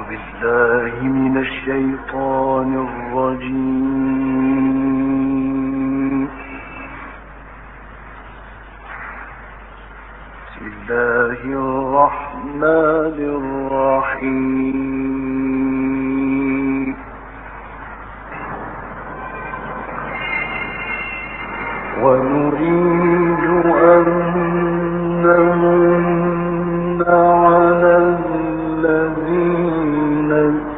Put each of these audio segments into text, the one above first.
بالله من الشيطان الرجيم. بسم الله الرحمن الرحيم. ونريد أن نمن على الذين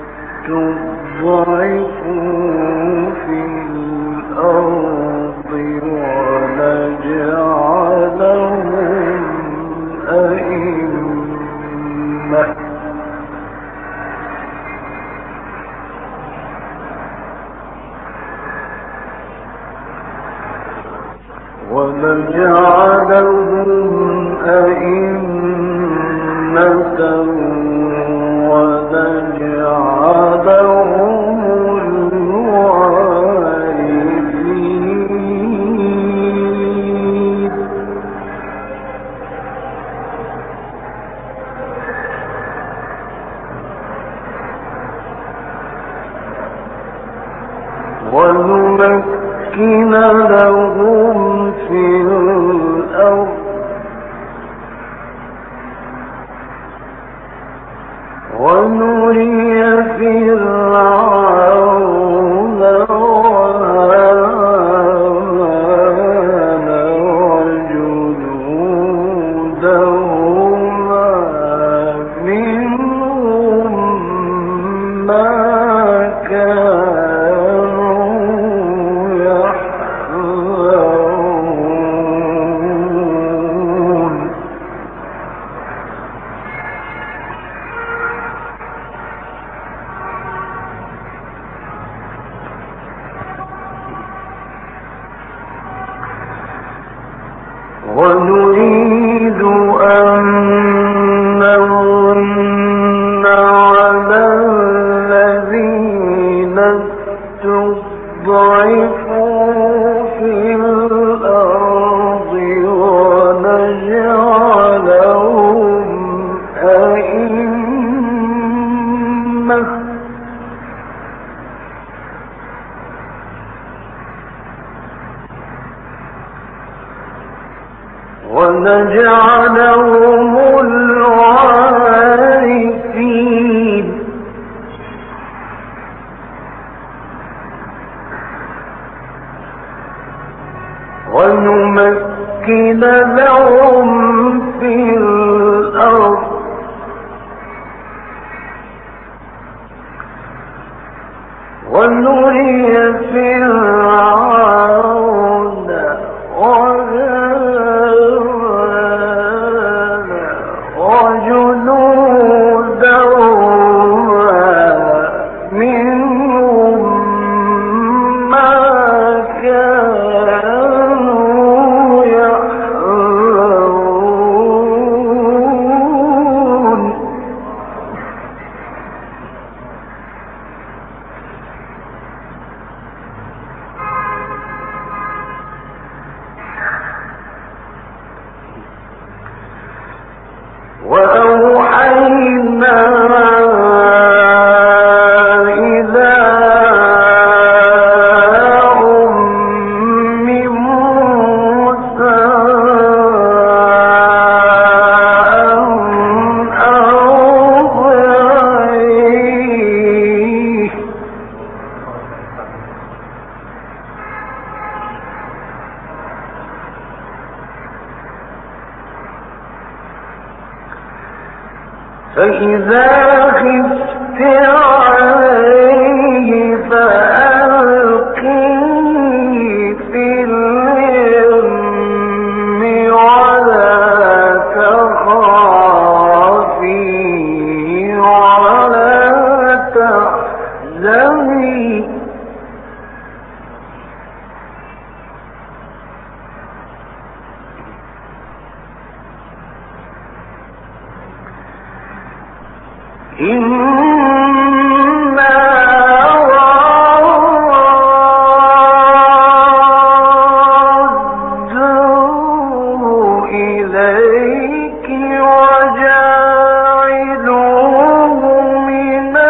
استضعفوا في الأرض ونجعلهم أئمة ونجعلهم الوارثين. ونمكن لهم في الأرض ونري فرعون وهامان وجنودهما منهم ما كانوا يحذرون. ونريد أن نمن على الذين استضعفوا في الأرض ونجعلهم أئمة ونجعلهم الوارثين. ونمكن لهم في الأرض ونري فرعون وجنودهما منهم ما كانوا يحذرون. وأوحينا إلى أم موسى أن أرضعيه فإذا خفت عليه فألقيه في اليم ولا تخافي ولا تحزني إنا رادوه إليك وجاعلوه من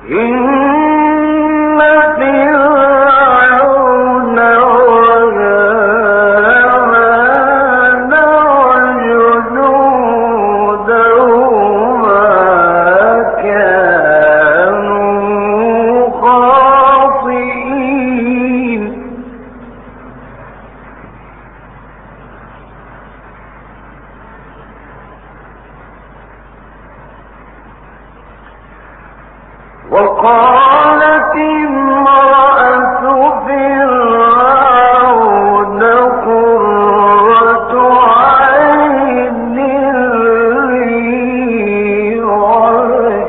إن فرعون وهامان وجنودهما كانوا خاطئين وقالت امرأة فرعون قرة عين لي ولك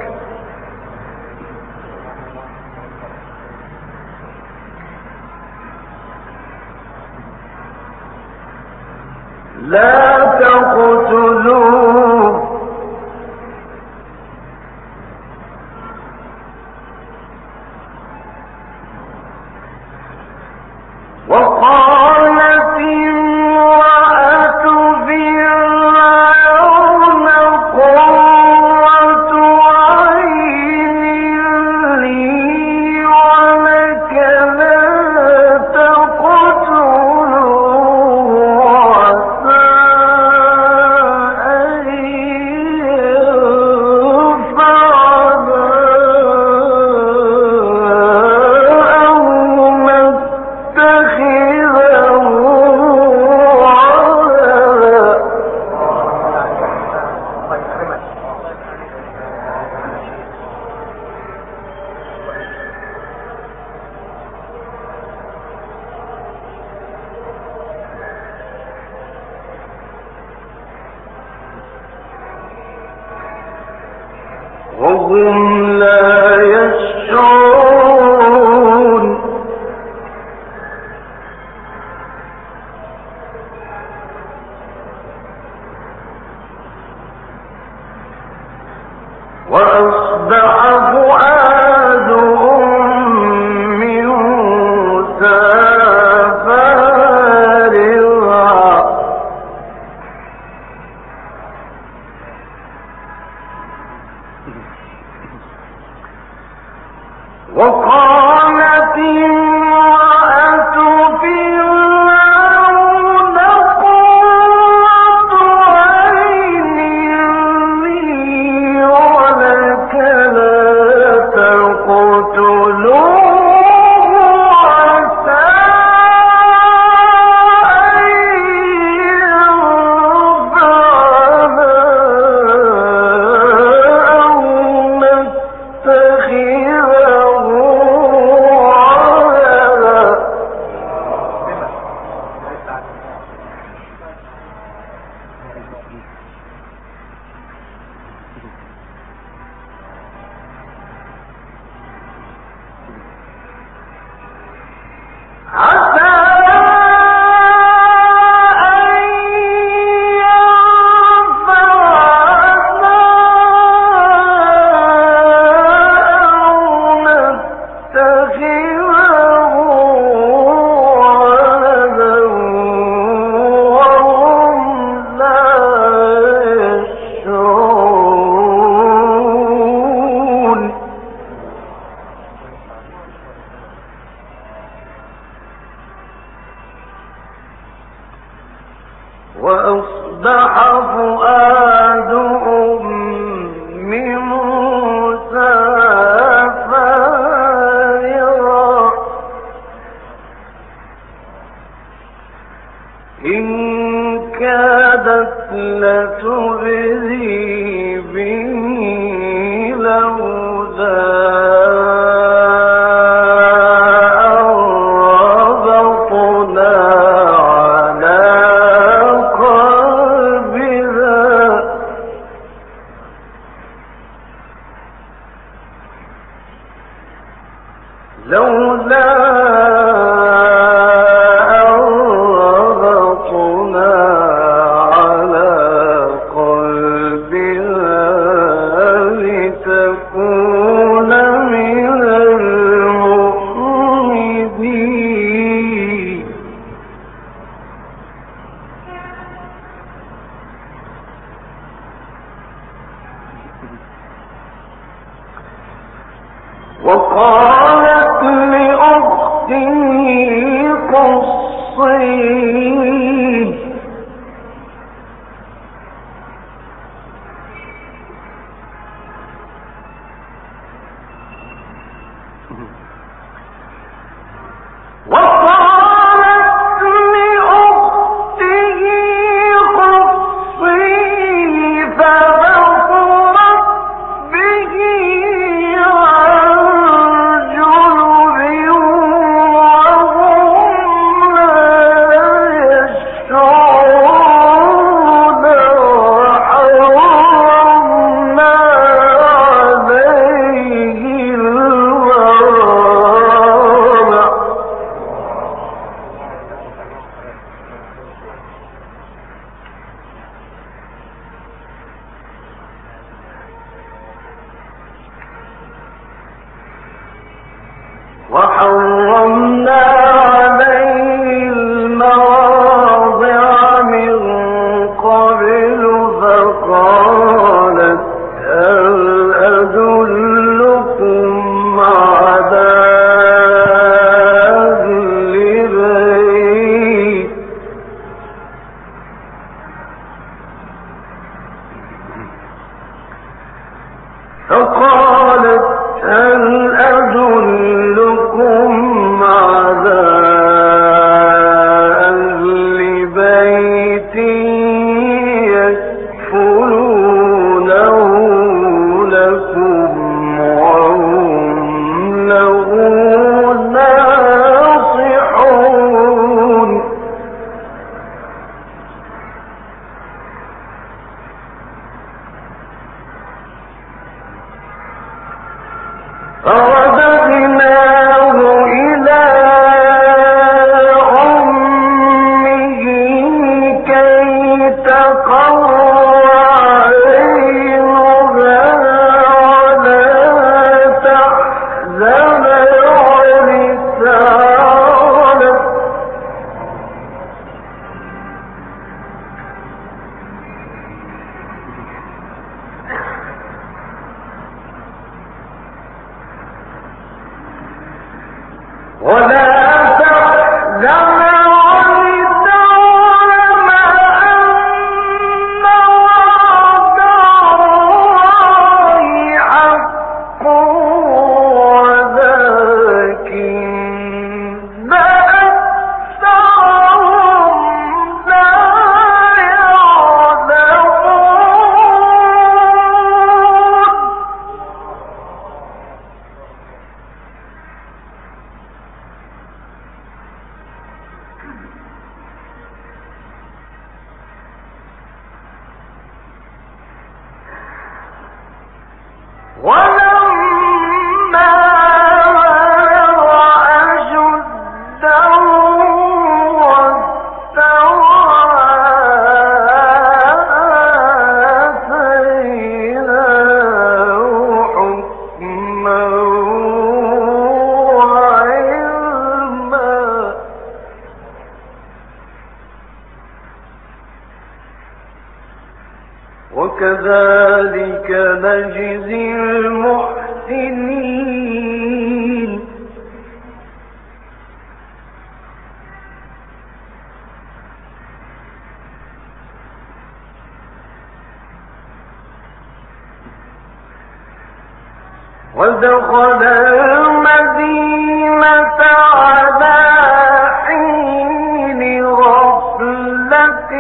لا تقتلوه وقالت امرأة فرعون قرة عين لي ولك لا تقتلوه عسى أن ينفعنا أو نتخذه ولدا وهم لا يشعرون وأصبح فؤاد أم موسى فارغا وقالت امرأة فرعون قرة عين لي ولك لا تقتلوه عسى أن ينفعنا أو نتخذه ولدا عسى أن ينفعنا أو نتخذه ولدا وهم لا يشعرون وأصبح فؤاد أم موسى فارغا إن كادت لتبدي به لولا أن ربطنا على قلبها لولا أن ربطنا على قلبها وكذلك نجزي المحسنين. ودخل المدينة على حين غفلة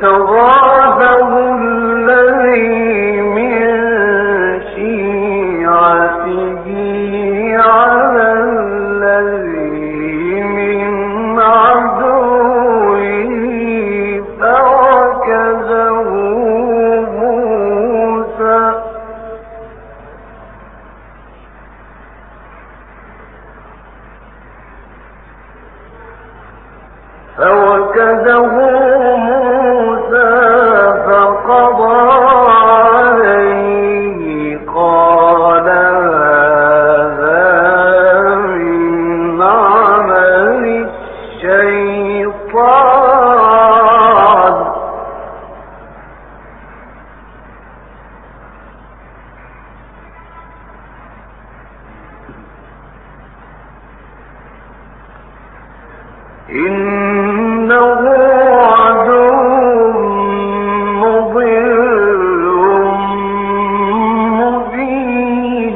استغاثه الذي من شيعته على الذي من عدوه فوكزه موسى فقضى عليه قال هذا من عمل الشيطان إنه عدو مضل مبين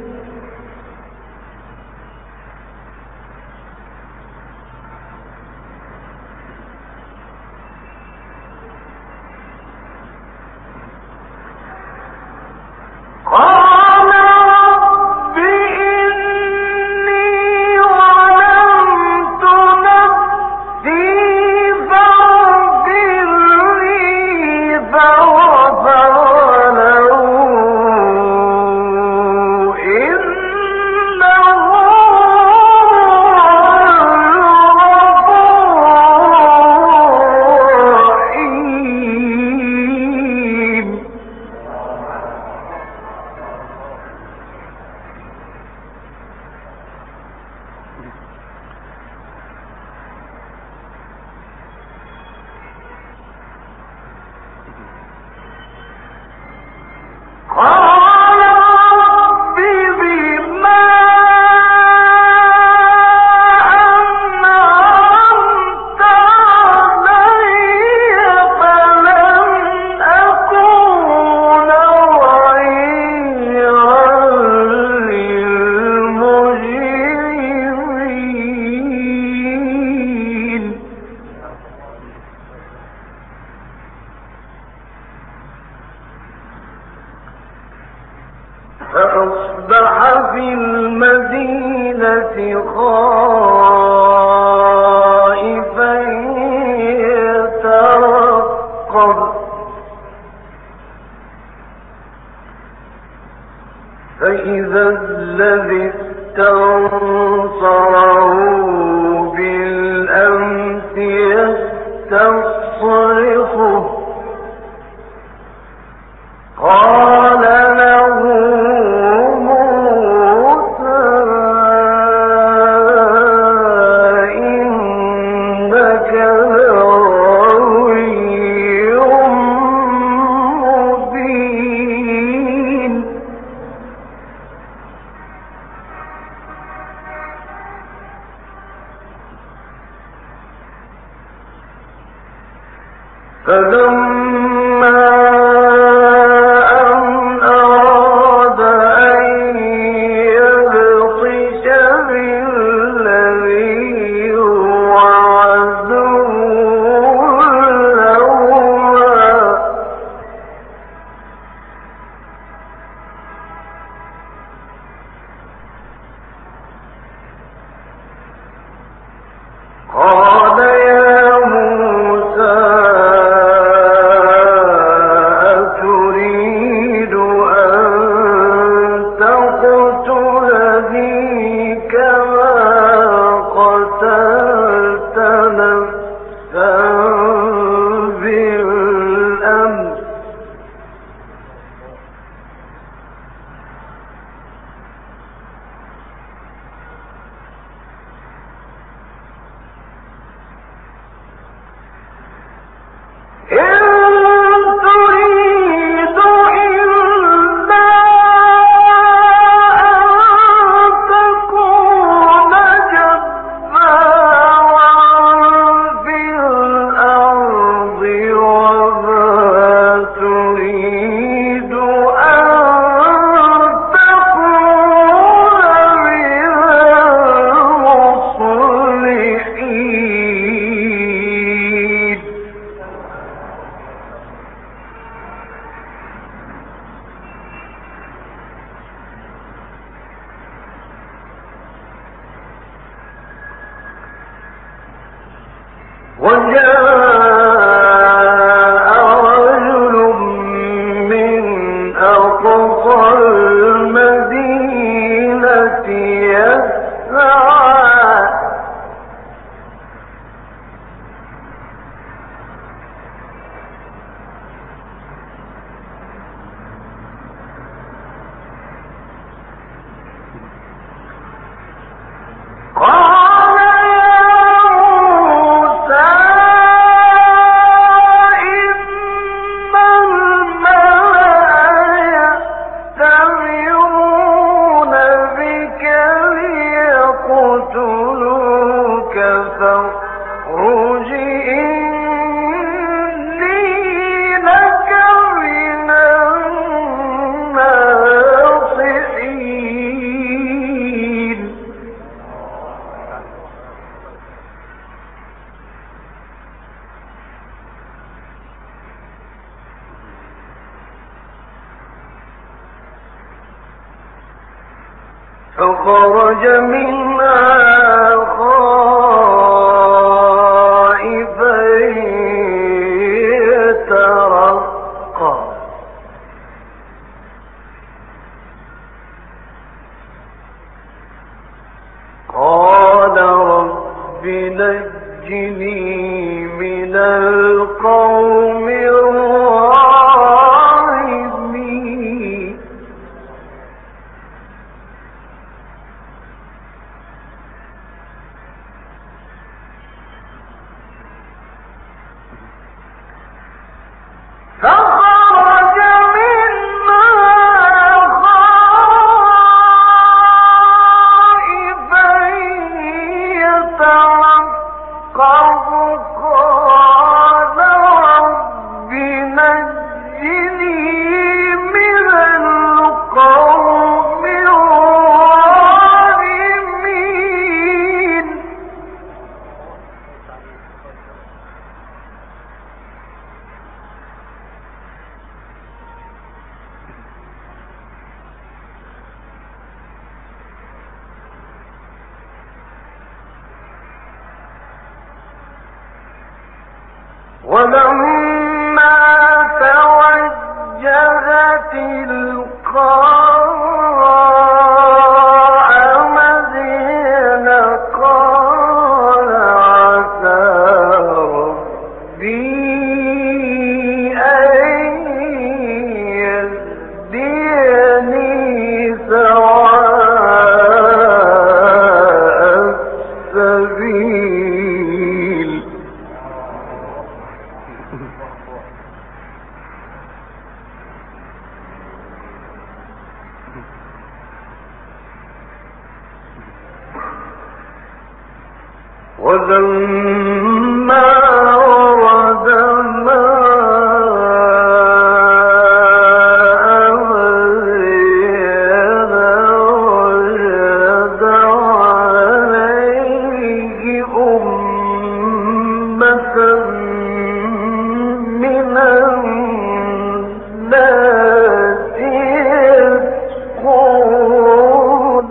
قال رب إني ظلمت نفسي فاغفر لي فغفر له إنه الغفور الرحيم قال رب بما أنعمت علي فلن أكون ظهيرا للمجرمين فأصبح في المدينة خائفا يترقب فإذا الذي استنصره بالأمس يستصرخه قال له موسى إنك لغوي مبين فخرج منها خائفا يترقب قال رب نجني من القوم الظالمين فخرج منها خائفا يترقب قال رب نجني من القوم الظالمين ولما توجه تلقاء مدين قال عسى ربي أن يهديني سواء السبيل ولما ورد ماء مدين وجد عليه أمة من الناس يسقون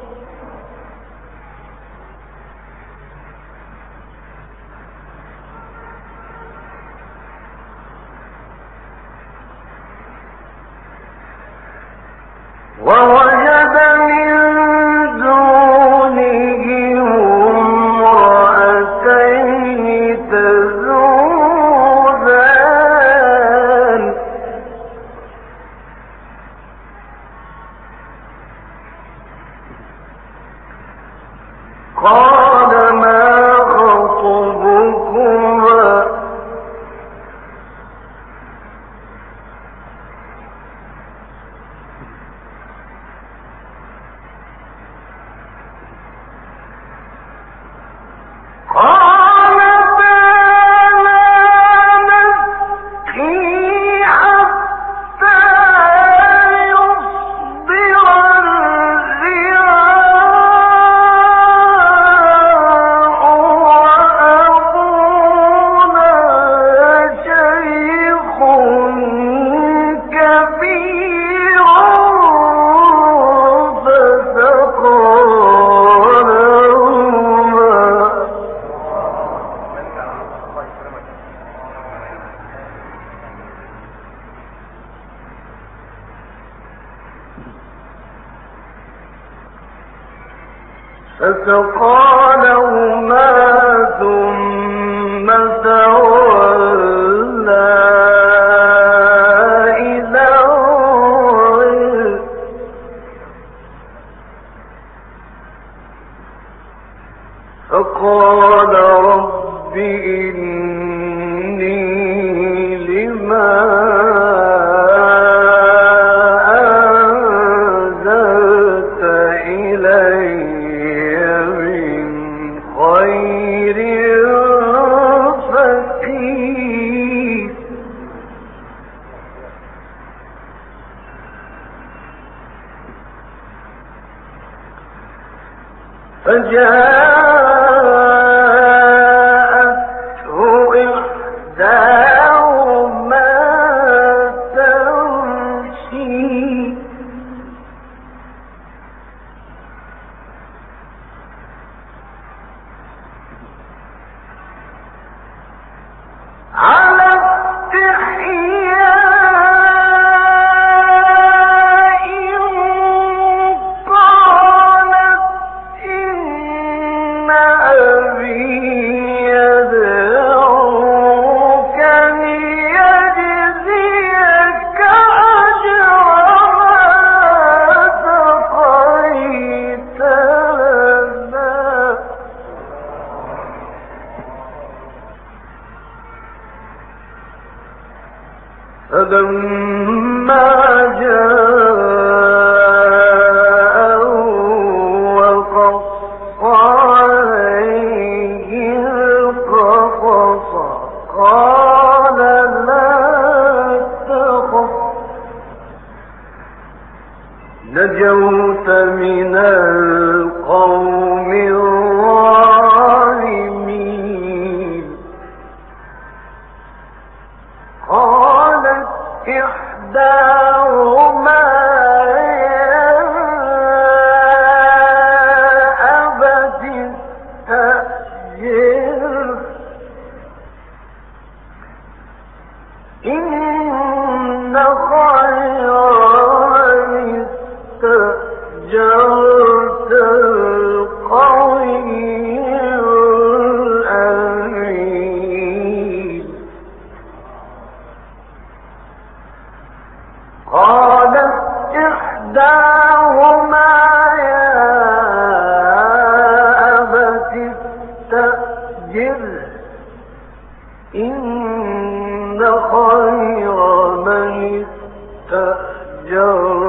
ووجد من دونهم امرأتين تذودان قال ما خطبكما فسقى لهما ثم تولى إلى الظل فقال رب إني لما أنزلت إلي من خير فقير فجاءته إحداهما تمشي على استحياء قالت إن أبي يدعوك ليجزيك أجر ما سقيت لنا فلما جاءه وقص عليه القصص قال لا تخف نجوت من القوم الظالمين قالت إحداهما يا أبت استأجره إن خير من استأجرت القوي الأمين قالت إحداهما يا أبت استأجره إن خير من استأجرت